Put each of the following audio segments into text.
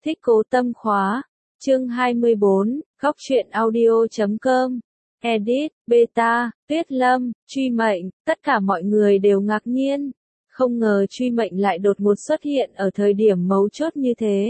Thích Cố Tâm khóa. Chương 24, Góc truyện audio.com. Edit, Beta, Tuyết Lâm, Truy Mệnh, tất cả mọi người đều ngạc nhiên. Không ngờ Truy Mệnh lại đột ngột xuất hiện ở thời điểm mấu chốt như thế.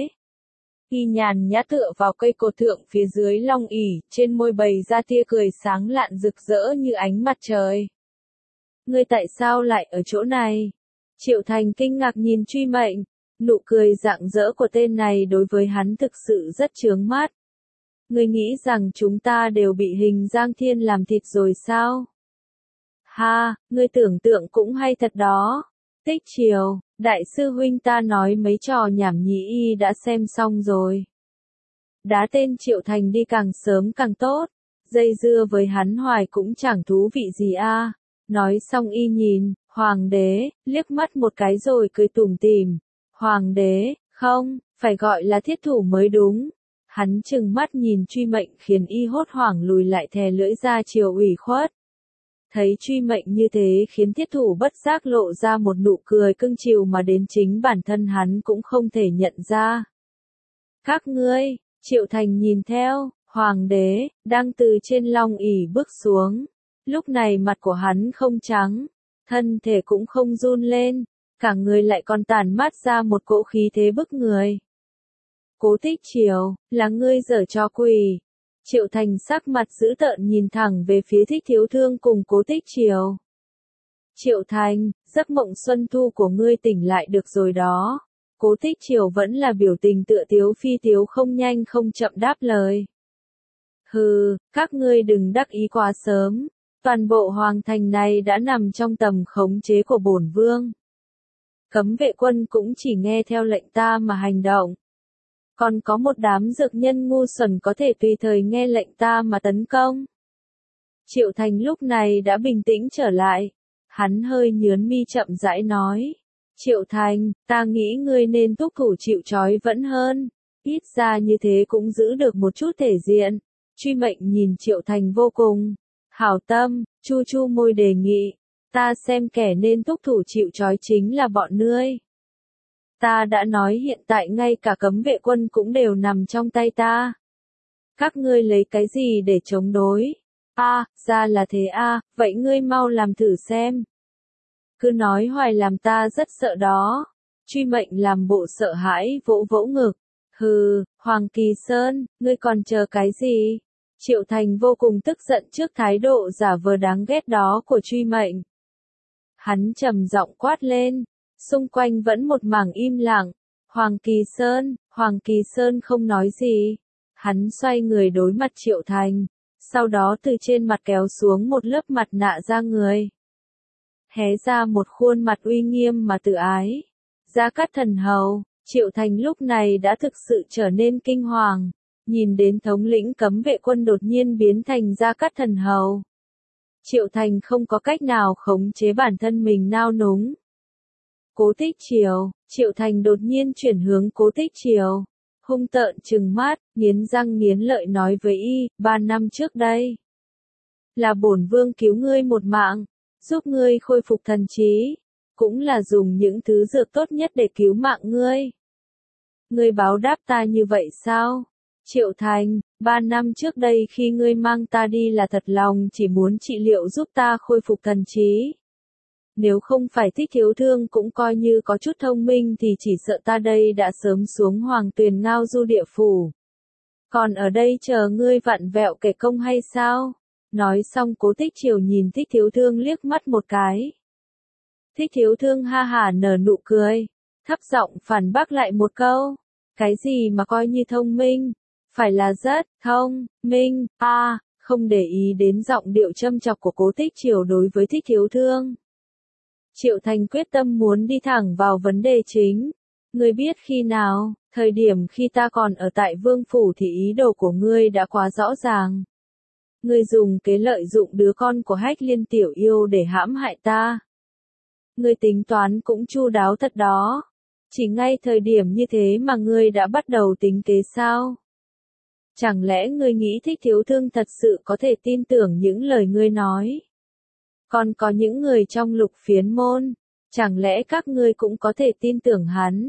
Y nhàn nhã tựa vào cây cột thượng phía dưới long ỷ, trên môi bày ra tia cười sáng lạn rực rỡ như ánh mặt trời. Ngươi tại sao lại ở chỗ này? Triệu Thành kinh ngạc nhìn Truy Mệnh, nụ cười rạng rỡ của tên này đối với hắn thực sự rất chướng mắt. Ngươi nghĩ rằng chúng ta đều bị Hình Giang Thiên làm thịt rồi sao? Ha, ngươi tưởng tượng cũng hay thật đó. Tích chiều, đại sư huynh ta nói mấy trò nhảm nhí y đã xem xong rồi. Đá tên Triệu Thành đi càng sớm càng tốt, dây dưa với hắn hoài cũng chẳng thú vị gì a. Nói xong y nhìn, Hoàng đế, liếc mắt một cái rồi cười tủm tỉm. Hoàng đế, không, phải gọi là thiết thủ mới đúng. Hắn trừng mắt nhìn Truy Mệnh khiến y hốt hoảng lùi lại thè lưỡi ra chiều ủy khuất. Thấy Truy Mệnh như thế khiến thiết thủ bất giác lộ ra một nụ cười cưng chiều mà đến chính bản thân hắn cũng không thể nhận ra. Các ngươi, Triệu Thành nhìn theo, Hoàng đế, đang từ trên long ỷ bước xuống. Lúc này mặt của hắn không trắng, thân thể cũng không run lên, cả người lại còn tản mát ra một cỗ khí thế bức người. Cố Tích Chiều, là ngươi giở trò quỷ. Triệu Thành sắc mặt dữ tợn nhìn thẳng về phía Thích Thiếu Thương cùng Cố Tích Chiều. Triệu Thành, giấc mộng xuân thu của ngươi tỉnh lại được rồi đó. Cố Tích Chiều vẫn là biểu tình tựa tiếu phi tiếu không nhanh không chậm đáp lời. Hừ, các ngươi đừng đắc ý quá sớm. Toàn bộ hoàng thành này đã nằm trong tầm khống chế của bổn vương. Cấm vệ quân cũng chỉ nghe theo lệnh ta mà hành động. Còn có một đám dược nhân ngu xuẩn có thể tùy thời nghe lệnh ta mà tấn công. Triệu Thành lúc này đã bình tĩnh trở lại. Hắn hơi nhướng mi chậm rãi nói. Triệu Thành, ta nghĩ ngươi nên thúc thủ chịu trói vẫn hơn. Ít ra như thế cũng giữ được một chút thể diện. Truy Mệnh nhìn Triệu Thành vô cùng hảo tâm, chu chu môi đề nghị. Ta xem kẻ nên thúc thủ chịu trói chính là bọn ngươi. Ta đã nói hiện tại ngay cả cấm vệ quân cũng đều nằm trong tay ta. Các ngươi lấy cái gì để chống đối? Ra là thế vậy ngươi mau làm thử xem. Cứ nói hoài làm ta rất sợ đó. Truy Mệnh làm bộ sợ hãi vỗ vỗ ngực. Hừ, Hoàng Kỳ Sơn, ngươi còn chờ cái gì? Triệu Thành vô cùng tức giận trước thái độ giả vờ đáng ghét đó của Truy Mệnh. Hắn trầm giọng quát lên. Xung quanh vẫn một mảng im lặng. Hoàng Kỳ Sơn không nói gì. Hắn xoay người đối mặt Triệu Thành. Sau đó từ trên mặt kéo xuống một lớp mặt nạ da người. Hé ra một khuôn mặt uy nghiêm mà tự ái. Gia Cát Thần Hầu. Triệu Thành lúc này đã thực sự trở nên kinh hoàng. Nhìn đến thống lĩnh cấm vệ quân đột nhiên biến thành Gia Cát Thần Hầu. Triệu Thành không có cách nào khống chế bản thân mình nao núng. Cố Tích Chiều, Triệu Thành đột nhiên chuyển hướng Cố Tích Chiều. Hung tợn trừng mắt, nghiến răng nghiến lợi nói với y, 3 năm trước đây. Là bổn vương cứu ngươi một mạng, giúp ngươi khôi phục thần trí. Cũng là dùng những thứ dược tốt nhất để cứu mạng ngươi. Ngươi báo đáp ta như vậy sao? Triệu Thành, 3 năm trước đây khi ngươi mang ta đi là thật lòng chỉ muốn trị liệu giúp ta khôi phục thần trí. Nếu không phải Thích Thiếu Thương cũng coi như có chút thông minh thì chỉ sợ ta đây đã sớm xuống Hoàng Tuyền Ngao Du địa phủ. Còn ở đây chờ ngươi vặn vẹo kể công hay sao? Nói xong Cố Tích Chiều nhìn Thích Thiếu Thương liếc mắt một cái. Thích Thiếu Thương ha hả nở nụ cười, thấp giọng phản bác lại một câu. Cái gì mà coi như thông minh? Phải là rất thông minh. Không để ý đến giọng điệu châm chọc của Cố Tích Chiều đối với Thích Thiếu Thương. Triệu Thành quyết tâm muốn đi thẳng vào vấn đề chính. Ngươi biết khi nào, thời điểm khi ta còn ở tại vương phủ thì ý đồ của ngươi đã quá rõ ràng. Ngươi dùng kế lợi dụng đứa con của Hách Liên tiểu yêu để hãm hại ta. Ngươi tính toán cũng chu đáo thật đó. Chỉ ngay thời điểm như thế mà ngươi đã bắt đầu tính kế sao? Chẳng lẽ ngươi nghĩ Thích Thiếu Thương thật sự có thể tin tưởng những lời ngươi nói? Còn có những người trong Lục Phiến môn, chẳng lẽ các ngươi cũng có thể tin tưởng hắn?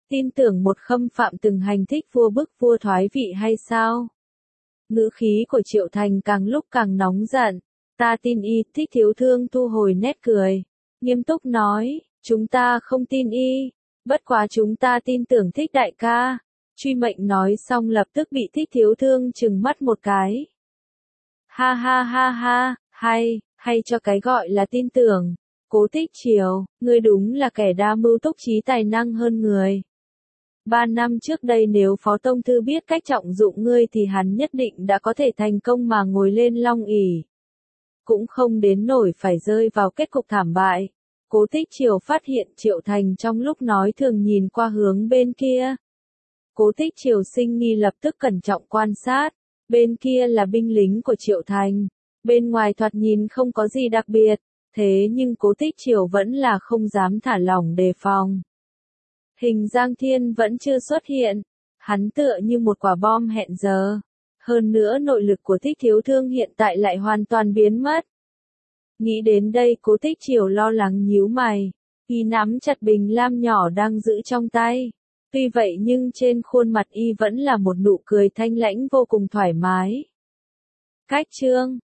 tin tưởng một khâm phạm từng hành thích vua bức vua thoái vị hay sao? Ngữ khí của Triệu Thành càng lúc càng nóng giận. Ta tin y, Thích Thiếu Thương thu hồi nét cười. Nghiêm túc nói, chúng ta không tin y. Bất quá chúng ta tin tưởng Thích đại ca. Truy Mệnh nói xong lập tức bị Thích Thiếu Thương trừng mắt một cái. Ha ha ha ha, hay cho cái gọi là tin tưởng. Cố Tích Triều, ngươi đúng là kẻ đa mưu túc trí tài năng hơn người. 3 năm trước đây nếu Phó Tông Thư biết cách trọng dụng ngươi thì hắn nhất định đã có thể thành công mà ngồi lên long ỷ. Cũng không đến nổi phải rơi vào kết cục thảm bại. Cố Tích Triều phát hiện Triệu Thành trong lúc nói thường nhìn qua hướng bên kia. Cố Tích Triều sinh nghi lập tức cẩn trọng quan sát. Bên kia là binh lính của Triệu Thành. Bên ngoài thoạt nhìn không có gì đặc biệt. Thế nhưng Cố Tích Triều vẫn là không dám thả lỏng đề phòng. Hình Giang Thiên vẫn chưa xuất hiện. Hắn tựa như một quả bom hẹn giờ. Hơn nữa nội lực của Thích Thiếu Thương hiện tại lại hoàn toàn biến mất. Nghĩ đến đây Cố Tích Triều lo lắng nhíu mày. Y nắm chặt bình lam nhỏ đang giữ trong tay. Tuy vậy nhưng trên khuôn mặt y vẫn là một nụ cười thanh lãnh vô cùng thoải mái. Cách chương